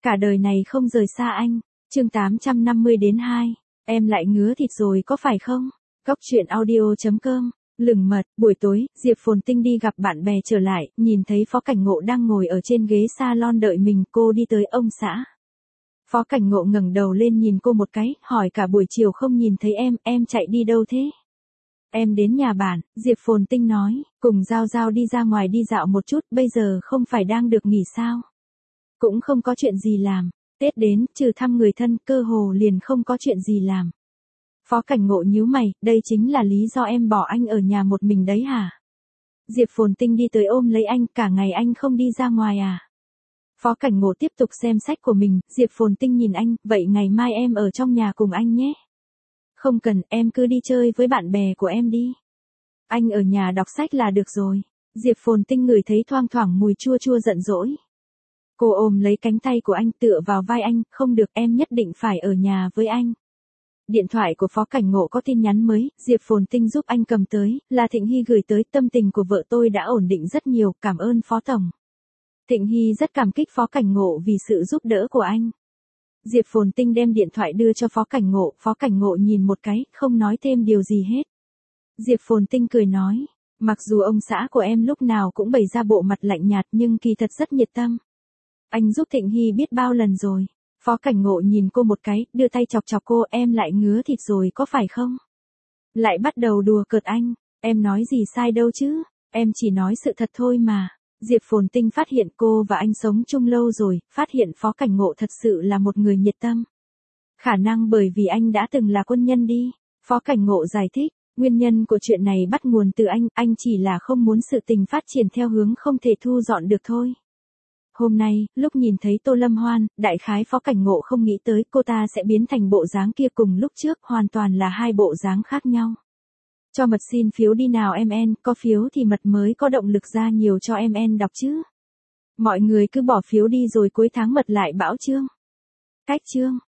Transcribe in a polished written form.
Cả đời này không rời xa anh. Chương 850-2. Em lại ngứa thịt rồi có phải không? Góc truyện audio.com. Lừng mật, buổi tối, Diệp Phồn Tinh đi gặp bạn bè trở lại, nhìn thấy Phó Cảnh Ngộ đang ngồi ở trên ghế salon đợi mình, cô đi tới ông xã. Phó Cảnh Ngộ ngẩng đầu lên nhìn cô một cái, hỏi cả buổi chiều không nhìn thấy em chạy đi đâu thế? Em đến nhà bạn, Diệp Phồn Tinh nói, cùng Giao Giao đi ra ngoài đi dạo một chút, bây giờ không phải đang được nghỉ sao? Cũng không có chuyện gì làm, Tết đến, trừ thăm người thân, cơ hồ liền không có chuyện gì làm. Phó Cảnh Ngộ nhíu mày, đây chính là lý do em bỏ anh ở nhà một mình đấy hả? Diệp Phồn Tinh đi tới ôm lấy anh, cả ngày anh không đi ra ngoài à? Phó Cảnh Ngộ tiếp tục xem sách của mình, Diệp Phồn Tinh nhìn anh, vậy ngày mai em ở trong nhà cùng anh nhé. Không cần, em cứ đi chơi với bạn bè của em đi. Anh ở nhà đọc sách là được rồi. Diệp Phồn Tinh ngửi thấy thoang thoảng mùi chua chua giận dỗi. Cô ôm lấy cánh tay của anh tựa vào vai anh, không được, em nhất định phải ở nhà với anh. Điện thoại của Phó Cảnh Ngộ có tin nhắn mới, Diệp Phồn Tinh giúp anh cầm tới, là Thịnh Hy gửi tới, tâm tình của vợ tôi đã ổn định rất nhiều, cảm ơn Phó Tổng. Thịnh Hy rất cảm kích Phó Cảnh Ngộ vì sự giúp đỡ của anh. Diệp Phồn Tinh đem điện thoại đưa cho Phó Cảnh Ngộ nhìn một cái, không nói thêm điều gì hết. Diệp Phồn Tinh cười nói, mặc dù ông xã của em lúc nào cũng bày ra bộ mặt lạnh nhạt nhưng kỳ thật rất nhiệt tâm. Anh giúp Thịnh Hy biết bao lần rồi. Phó Cảnh Ngộ nhìn cô một cái, đưa tay chọc chọc cô, em lại ngứa thịt rồi có phải không? Lại bắt đầu đùa cợt anh, em nói gì sai đâu chứ, em chỉ nói sự thật thôi mà. Diệp Phồn Tinh phát hiện cô và anh sống chung lâu rồi, phát hiện Phó Cảnh Ngộ thật sự là một người nhiệt tâm. Khả năng bởi vì anh đã từng là quân nhân đi. Phó Cảnh Ngộ giải thích, nguyên nhân của chuyện này bắt nguồn từ anh chỉ là không muốn sự tình phát triển theo hướng không thể thu dọn được thôi. Hôm nay, lúc nhìn thấy Tô Lâm Hoan, đại khái Phó Cảnh Ngộ không nghĩ tới cô ta sẽ biến thành bộ dáng kia, cùng lúc trước hoàn toàn là hai bộ dáng khác nhau. Cho mật xin phiếu đi nào MN, có phiếu thì mật mới có động lực ra nhiều cho MN đọc chứ. Mọi người cứ bỏ phiếu đi rồi cuối tháng mật lại bão chương. Cách chương.